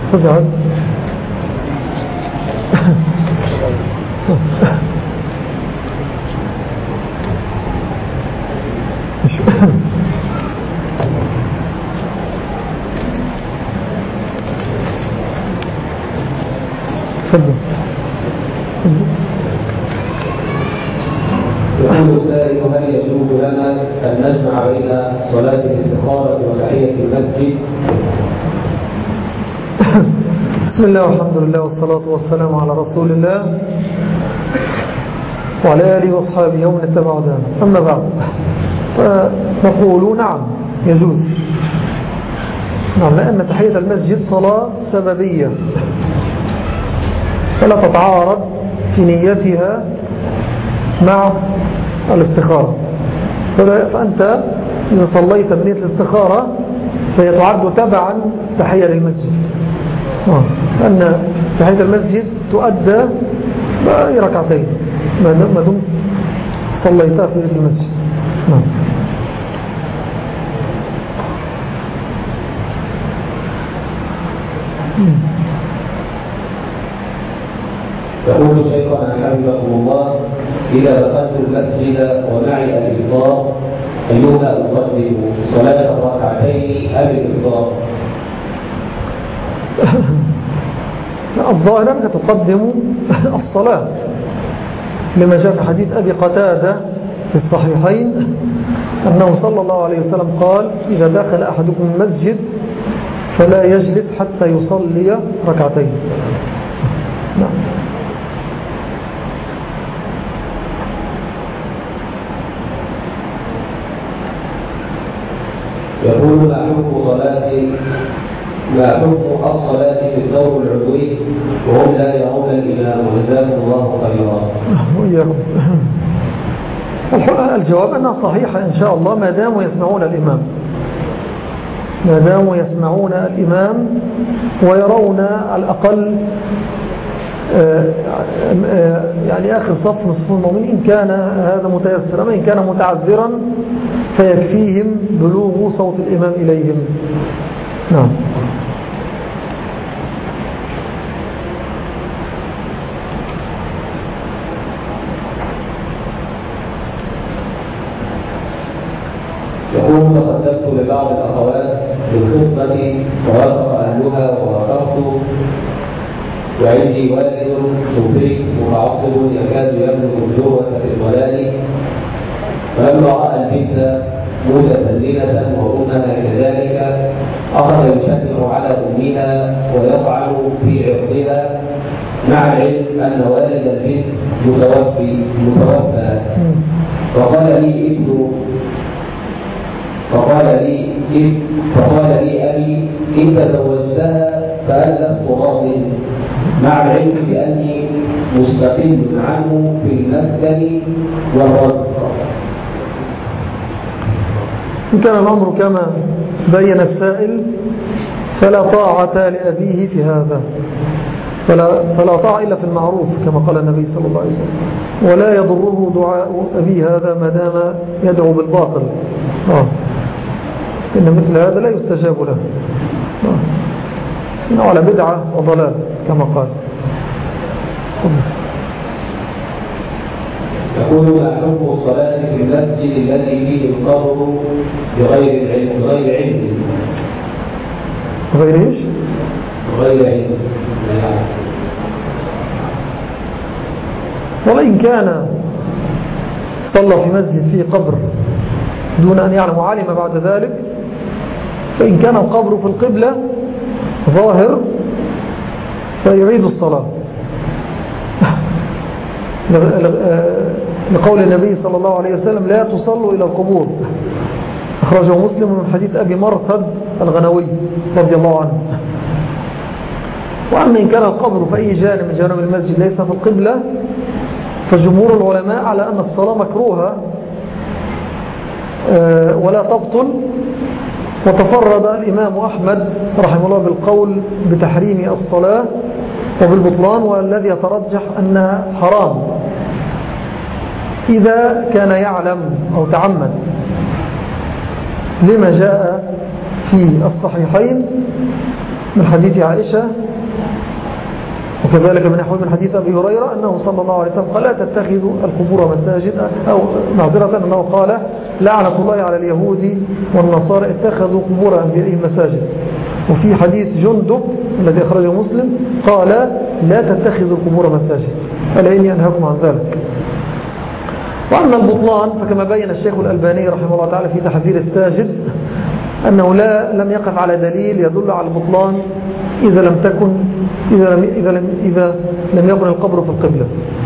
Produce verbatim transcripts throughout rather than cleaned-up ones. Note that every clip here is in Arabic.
فزعت تفضل. يقول السائل: هل يجوز لنا أن نجمع بين صلاة الاستخارة وتحية المسجد؟ بسم الله والحمد لله والصلاة والسلام على رسول الله وعلى آله وأصحابه ومن اتبع هداه. أما بعد، فنقول نعم يجوز، نعم، لأن تحية المسجد صلاة سببية فلا تتعارض في نيتها مع الاستخارة. فأنت إذا صليت بنية الاستخارة فهي تعد تبعا تحية للمسجد، لأن تحية المسجد تؤدى بأي ركعتين ما دمت صليتها في المسجد. نعم. يقول شيخنا حفظكم الله: إذا دخلت المسجد ومعي الإفطار أيهما أقدم، صلاة الركعتين أم الإفطار؟ الظاهر أنك تقدم الصلاة، لما جاء في حديث أبي قتادة في الصحيحين أنه صلى الله عليه وسلم قال: إذا دخل أحدكم المسجد فلا يجلس حتى يصلي ركعتين. نعم. يقول: ما حكم صلاة ما حكم الصلاة في الدور العلوي وهم لا يرون الإمام؟ جزاكم الله خيرا. الجواب أنها صحيحة إن شاء الله، ما داموا يسمعون الإمام ما داموا يسمعون الإمام ويرون على الأقل يعني آخر صف نصف المؤمنين، إن كان هذا متيسرا، إن كان متعذرا فيكفيهم بلوغ صوت الإمام إليهم. نعم. يقول: تقدمت لبعض الأخوات بالخطبة ووافق أهلها ووافقت، وعندي والد صوفي متعصب يكاد يبلغ الذروة في الضلال، فلما رأى البنت متسلمة وأمها كذلك أخذ يشكر على أمها ويطعن في عرضها، مع العلم أن والد البنت متوفي متوفى فقال لي ابن فقال لي إب فقال لي أبي: إن تزوجتها فأنا لست راض، مع العلم بأني مستقل عنه في المسكن والرزق. إن كان الأمر كما بين السائل فلا طاعة لأبيه في هذا، فلا, فلا طاعة إلا في المعروف كما قال النبي صلى الله عليه وسلم، ولا يضره دعاء أبيه هذا ما دام يدعو بالباطل. آه. إن مثل هذا لا يستجاب له، آه. إنه على بدعة وضلال كما قال. يقول: ما حكم الصلاة في المسجد الذي فيه القبر بغير العلم بغير علم بغير ايش؟ بغير علم. وإن كان صلى في مسجد فيه قبر دون أن يعلم وعلم بعد ذلك، فإن كان القبر في القبلة ظاهر فيعيد الصلاة، لقول النبي صلى الله عليه وسلم: لا تصلوا إلى القبور، أخرجه مسلم من حديث أبي مرثد الغنوي رضي الله عنه. وأما إن كان القبر في أي جانب من جانب المسجد ليس في القبلة، فجمهور العلماء على أن الصلاة مكروهة ولا تبطل، وتفرد الإمام أحمد رحمه الله بالقول بتحريم الصلاة وبالبطلان، والذي يترجح أنها حرام إذا كان يعلم أو تعمد، لما جاء في الصحيحين من حديث عائشة، وكذلك من نحو من حديث أبي هريرة أنه صلى الله عليه وسلم قال لا تتخذوا القبور مساجد، أو معذرة أنه قال لعنة الله على اليهود والنصارى اتخذوا قبور أنبيائهم مساجد. وفي حديث جندب الذي أخرجه مسلم قال لا تتخذوا القبور مساجد ألا إني أنهاكم عن ذلك. وأما البطلان فكما بين الشيخ الألباني رحمه الله تعالى في تحذير الساجد أنه لا لم يقف على دليل يدل على البطلان إذا لم تكن إذا لم, إذا لم, إذا لم يكن القبر في القبلة.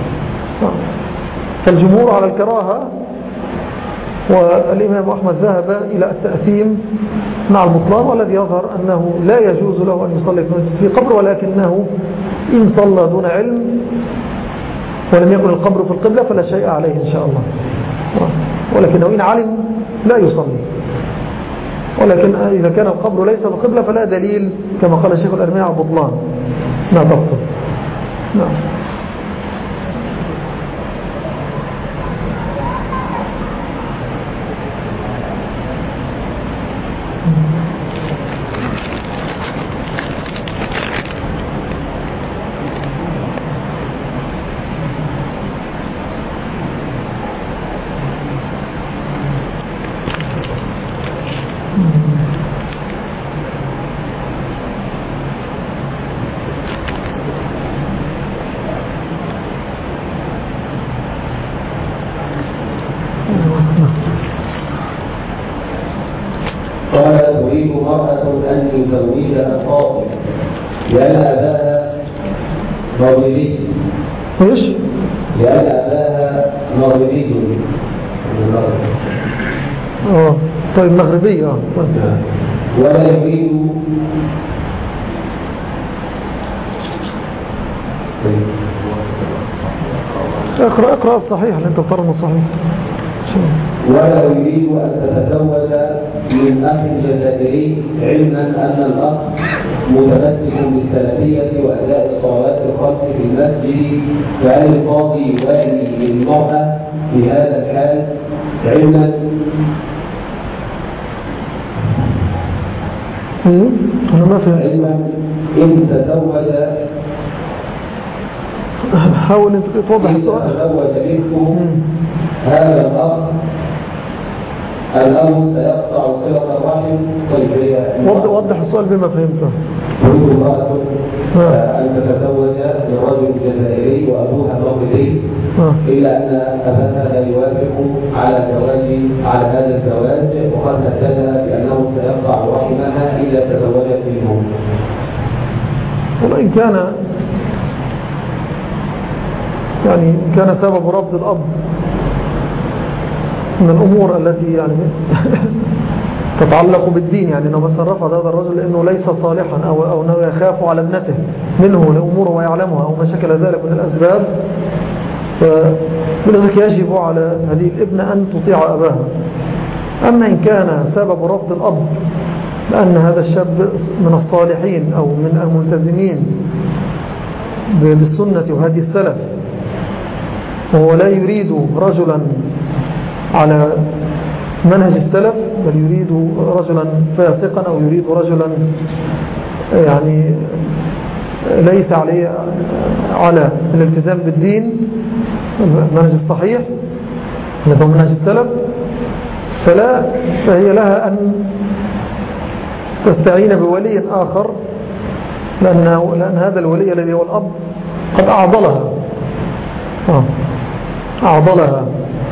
فالجمهور على الكراهة، والإمام أحمد ذهب إلى التأثيم مع البطلان، والذي يظهر أنه لا يجوز له أن يصلي في قبر، ولكنه إن صلى دون علم ولم يكن القبر في القبلة فلا شيء عليه إن شاء الله، ولكنه إن علم لا يصلي. ولكن إذا كان القبر ليس في القبلة فلا دليل كما قال الشيخ الألباني على البطلان. نعم تفضل. نعم. قال تريد مرأة أن يزوجها قاضي لأن أباها مغربي. ايش؟ لأن أباها مغربي. اه طيب مغربي. اه ولا يريد اقرأ اقرأ الصحيح اللي انت افترض الصحيح. ولا يريد أن تتزوج من أخ جزائري، علما أن الأخ متمسك بالسلفية وأداء الصلوات الخمس في المسجد، فهل القاضي يوالي للمرأة في هذا الحال؟ علما أنا ما فهمت. علما إن تزوج حاول أن توضح السؤال. تزوج منه هذا الأخ الأمر سيقطع صلة الرحم. طيب وضح السؤال بما فهمته. تريد امرأة أن تتزوج من رجل جزائري وأبوها مغربي، إلا أن أباها لا يوافق على الزواج على هذا الزواج، وقد هددها بأنه سيقطع رحمها إذا تزوجت منه. وإن كان يعني كان سبب رفض الأب من الأمور التي يعني تتعلق بالدين، يعني أنه مثلا رفض هذا الرجل لأنه ليس صالحا أو, أو أنه يخاف على ابنته منه لأموره ويعلمها أو ما شكل ذلك من الأسباب، فبالذلك يجب على هذه الابنة أن تطيع أباها. أما إن كان سبب رفض الأب لأن هذا الشاب من الصالحين أو من الملتزمين بالسنة وهدي السلف، وهو لا يريد رجلا على منهج السلف بل يريد رجلا فاسقا أو يريد رجلا يعني ليس عليه على الالتزام بالدين المنهج الصحيح نظام منهج السلف، فلا فهي لها أن تستعين بولي آخر، لأن, لأن هذا الولي الذي هو الأب قد أعضلها أعضلها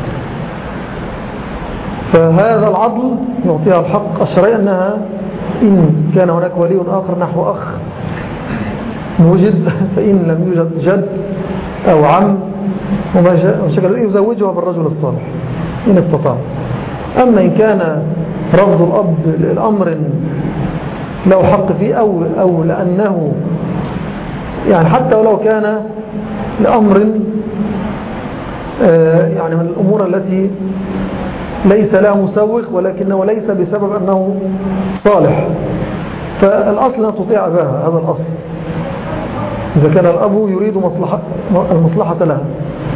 فهذا العضل يعطيها الحق الشرعي أنها إن كان هناك ولي آخر نحو أخ موجد، فإن لم يوجد جد أو عم وما شكل يزوجها بالرجل الصالح إن استطاع. أما إن كان رفض الأب الأمر له حق فيه أو, أو لأنه يعني حتى ولو كان لأمر يعني من الأمور التي ليس لها مسوغ ولكنه ليس بسبب أنه صالح، فالأصل أن تطيع أباها. هذا الأصل إذا كان الأب يريد مصلحة المصلحة لها.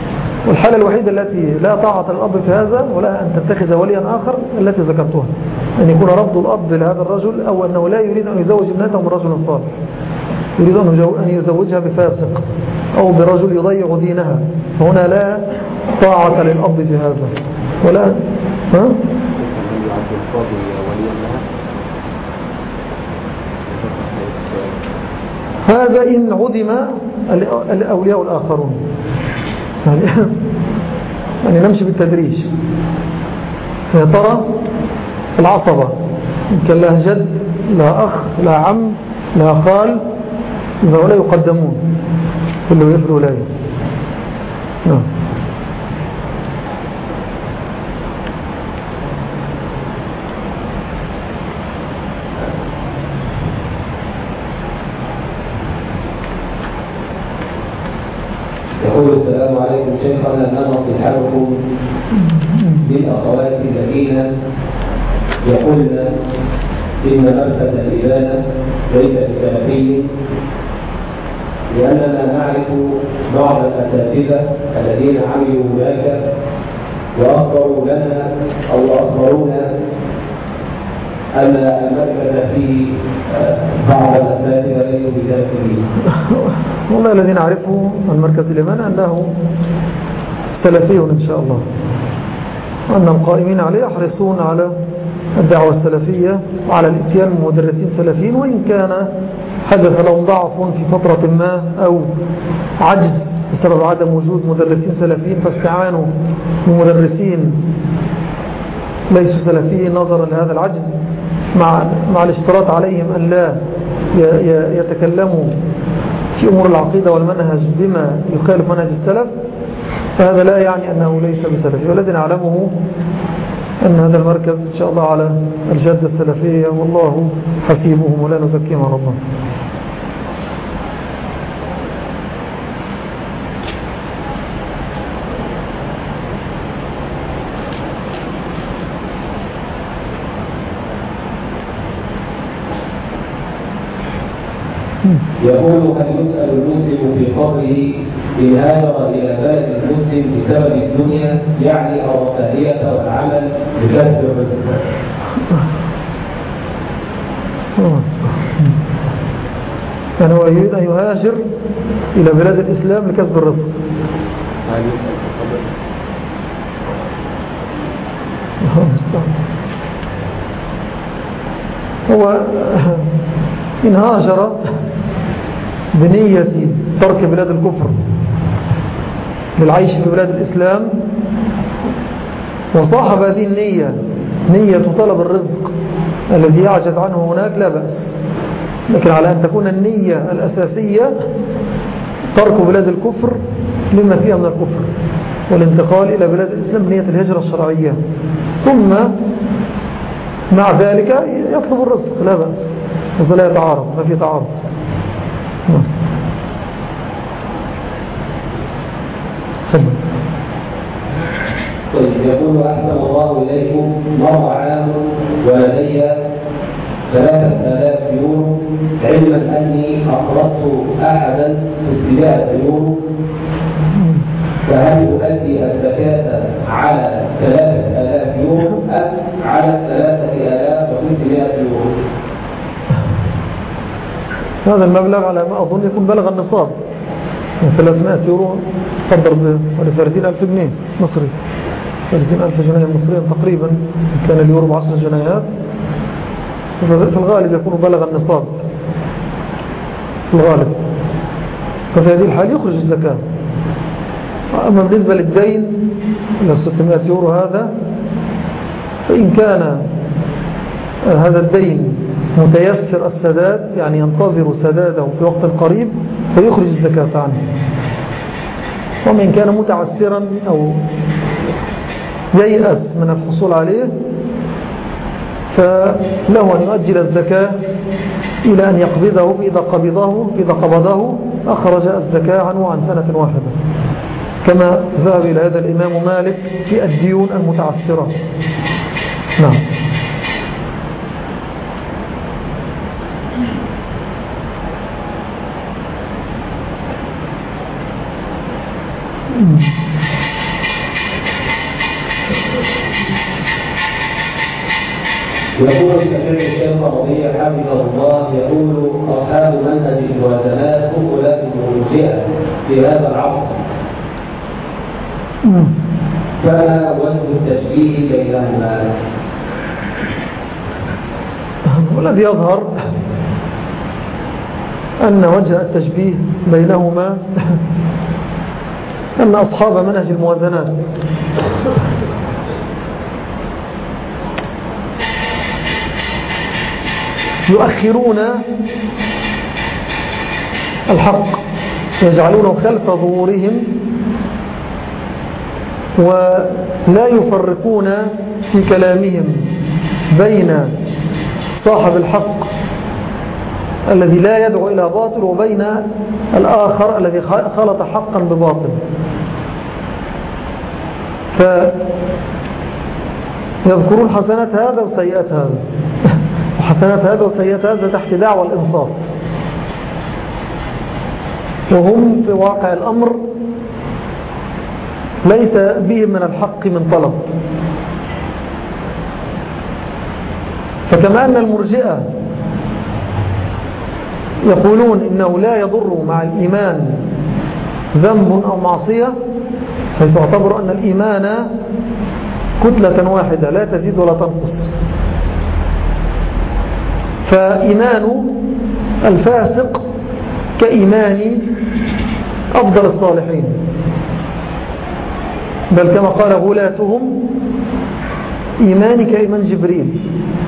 والحالة الوحيدة التي لا طاعة الأب في هذا ولا أن تتخذ وليا آخر التي ذكرتها. أن يكون رفض الأب لهذا الرجل، أو أنه لا يريد أن يزوج ابنته من رجل صالح، يريد أن يزوجها بفاسق أو برجل يضيع دينها، فهنا لا طاعة للأب في هذا ولا ها؟ هذا إن عدم الأولياء الآخرون، يعني, يعني نمشي بالتدريج. يا ترى العصبة إن كان لها جد لا أخ لا عم لا خال، إذا ولا يقدمون كله يفر ولاية. نعم. يقول السلام عليكم شيخنا، ما نصيحتكم للأخوات الذين يقولن إن مركز الإبانة ليس بسلفي، لأننا نعرف بعض الأساتذة الذين عملوا هناك وأخبروا لنا أو أخبرونا أن المركز فيه بعض الأساتذة ليسوا بسلفيين. والله الذين عرفوا المركز الإبانة أنه سلفي إن شاء الله، وأن القائمين عليه يحرصون على الدعوة السلفية وعلى الاتيان من مدرسين سلفيين، وإن كان حدث لهم ضعف في فترة ما أو عجز بسبب عدم وجود مدرسين سلفيين فاستعانوا بمدرسين ليسوا سلفيين نظرا لهذا العجز، مع مع الاشتراط عليهم أن لا يتكلموا في أمور العقيدة والمنهج بما يخالف منهج السلف، فهذا لا يعني أنه ليس بسلفي. والذي نعلمه أن هذا المركز إن شاء الله على الجادة السلفية، والله حسيبهم ولا نزكيهم على الله. يقول: هل يسأل المسلم في قبره إن هاجر إلى بلد المسلم بسبب الدنيا يعني الرفاهية والعمل لكسب الرزق؟ يعني هو يريد أن يهاجر إلى بلاد الإسلام لكسب الرزق. هل يسأل في قبره؟ هو إن هاجر بنية ترك بلاد الكفر للعيش في بلاد الإسلام وصاحب هذه النية نية طلب الرزق الذي يعجز عنه هناك لا بأس، لكن على أن تكون النية الأساسية ترك بلاد الكفر لما فيها من الكفر والانتقال إلى بلاد الإسلام بنية الهجرة الشرعية، ثم مع ذلك يطلب الرزق لا بأس، وذا لا يتعارض، ما في تعارض. طيب، يقول: أحسن الله إليكم، مر عام ولدي ثلاثة آلاف يورو، علما أني أقرضت أحدا ستمائة يورو، فهل أؤدي الزكاة على ثلاثة آلاف يورو أم على ثلاثة آلاف وستمائة يورو؟ هذا المبلغ على ما أظن يكون بلغ النصاب، ثلاثمائة يورو قدر بثلاثين ألف جنيه مصري، ثلاثين ألف جنيه مصري تقريبا، كان اليورو بعشر جنيهات، في الغالب يكون بلغ النصاب في الغالب، ففي هذه الحال يخرج الزكاة. أما بالنسبة للدين إلى ستمائة يورو هذا، فإن كان هذا الدين متيسر السداد يعني ينتظر سداده في وقت قريب فيخرج الزكاة عنه، ومن كان متعسرا أو ييأس من الحصول عليه فله أن يؤجل الزكاة إلى أن يقبضه، إذا قبضه إذا قبضه أخرج الزكاة عنه عن سنة واحدة، كما ذهب إلى هذا الإمام مالك في الديون المتعسرة. نعم. يقول سمعت الشيخ رضي حفظه الله يقول أصحاب منهج الموازنات هم ولاة المرجئة في هذا العصر، فما وجه التشبيه بينهما؟ والذي يظهر أن وجه التشبيه بينهما أن أصحاب منهج الموازنات يؤخرون الحق، يجعلونه خلف ظهورهم، ولا يفرقون في كلامهم بين صاحب الحق الذي لا يدعو إلى باطل وبين الآخر الذي خلط حقا بباطل. فيذكرون حسنات هذا وسيئات هذا، وحسنات هذا وسيئات هذا تحت دعوى الإنصاف، وهم في واقع الأمر ليس بهم من الحق من طلب. فكما أن المرجئة يقولون إنه لا يضر مع الإيمان ذنب أو معصية، حيث اعتبروا أن الإيمان كتلة واحدة لا تزيد ولا تنقص، فإيمان الفاسق كإيمان أفضل الصالحين، بل كما قال غلاتهم إيماني كإيمان جبريل.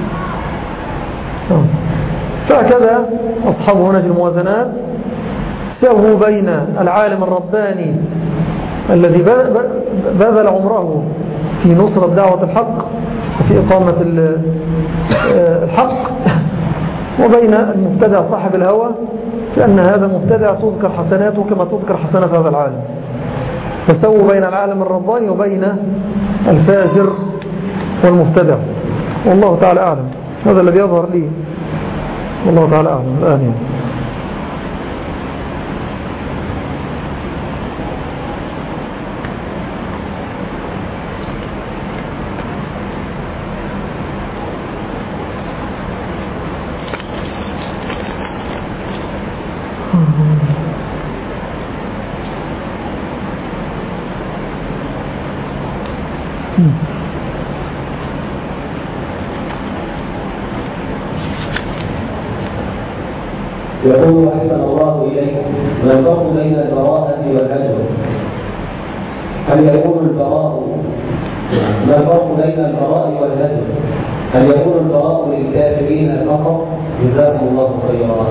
فهكذا أصحاب منهج الموازنات سووا بين العالم الرباني الذي بذل عمره في نصرة دعوة الحق وفي إقامة الحق، وبين المبتدع صاحب الهوى، لأن هذا مبتدع تذكر حسناته كما تذكر حسنات هذا العالم. فسووا بين العالم الرباني وبين الفاجر والمبتدع، والله تعالى أعلم. هذا الذي يظهر لي، والله تعالى أعلم الآن يعني. يقول أحسن الله إليك: ما الفرق بين البراءة والهجر؟ هل يكون البراء ما الفرق بين البراء والهجر؟ هل يكون البراء للكافرين فقط؟ جزاكم الله خيرا.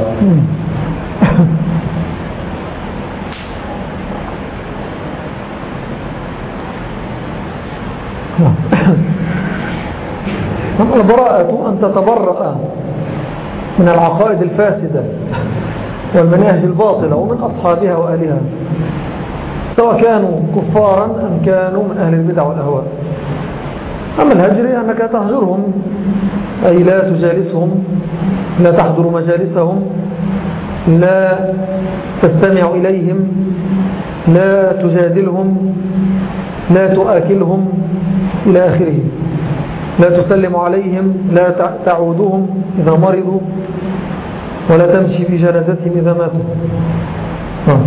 البراءة أن تتبرأ من العقائد الفاسدة والمناهج الباطلة ومن أصحابها وأهلها، سواء كانوا كفارا أم كانوا من أهل البدع والأهواء. أما الهجر أنك تهجرهم، أي لا تجالسهم، لا تحضر مجالسهم، لا تستمع إليهم، لا تجادلهم، لا تؤكلهم إلى آخره، لا تسلم عليهم، لا تعودهم إذا مرضوا، ولا تمشي في جنازتهم إذا ماتوا.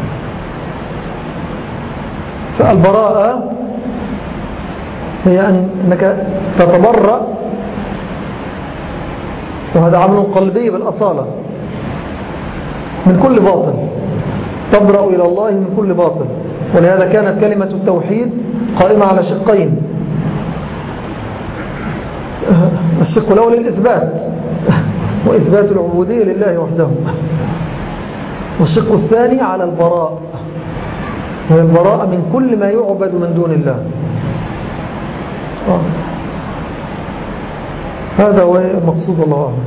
فالبراءة هي أنك تتبرأ، وهذا عمل قلبي بالأصالة، من كل باطل، تبرأ إلى الله من كل باطل. ولهذا كانت كلمة التوحيد قائمة على شقين: الشق الأول الإثبات وإثبات العبودية لله وحده، والشق الثاني على البراء، وهي البراءة من كل ما يعبد من دون الله. آه. هذا هو المقصود، الله أعلم.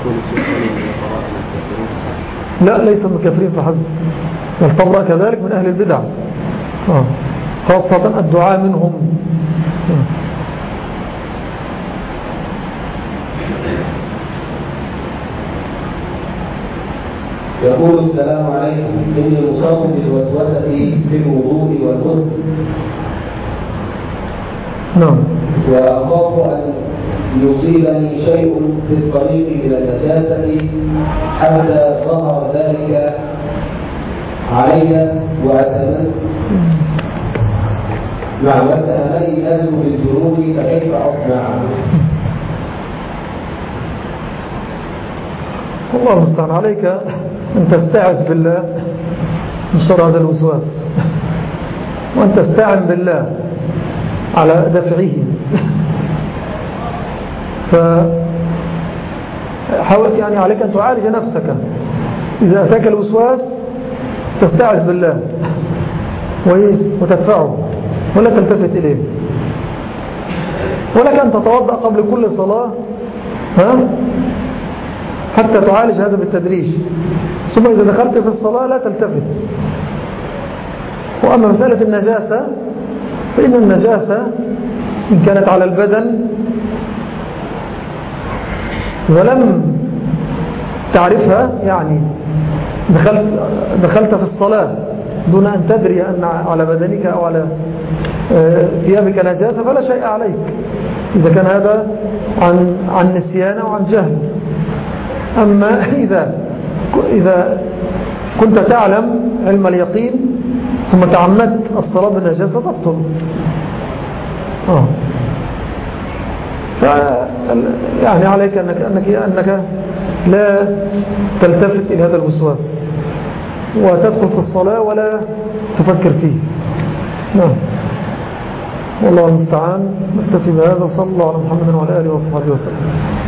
لا، ليس من الكافرين فحسب، بل تبرأ كذلك من أهل البدع، آه. خاصة الدعاء منهم. آه. يقول: السلام عليكم، إني مصاب بالوسوسة في الوضوء والغسل، نعم، وأخاف أن يصيبني شيء في الطريق من النجاسة حتى ظهر ذلك علي وأتمنى مع وأتأمني أنه بالجنوب فكيف أصنع؟ الله المستعان. عليك أن تستعذ بالله من شر هذا الوسواس، وأن تستعن بالله على دفعه. فحاول يعني عليك أن تعالج نفسك إذا أتاك الوسواس، تستعذ بالله وتدفعه ولا تلتفت إليه. ولك أن تتوضأ قبل كل صلاة ها حتى تعالج هذا بالتدريج، ثم إذا دخلت في الصلاة لا تلتفت. وأما مسألة النجاسة فإن النجاسة إن كانت على البدن ولم تعرفها، يعني دخلت, دخلت في الصلاة دون أن تدري أن على بدنك أو على ثيابك نجاسة فلا شيء عليك، إذا كان هذا عن, عن نسيان أو عن جهل. أما إذا, إذا كنت تعلم علم اليقين ثم تعمدت الصلاة بالنجاسة تبطل. آه. يعني عليك أنك, أنك, أنك لا تلتفت إلى هذا الوسواس وتدخل في الصلاة ولا تفكر فيه. نعم، والله المستعان. نكتفي بهذا. صلى الله على محمد وعلى آله وصحبه وسلم.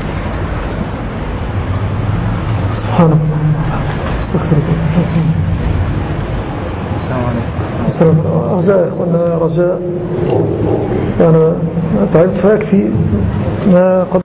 سبحانك اللهم استغفرك. السلام عليكم. رجاء إخوانا، رجاء أنا تعبت فيكفي ما قد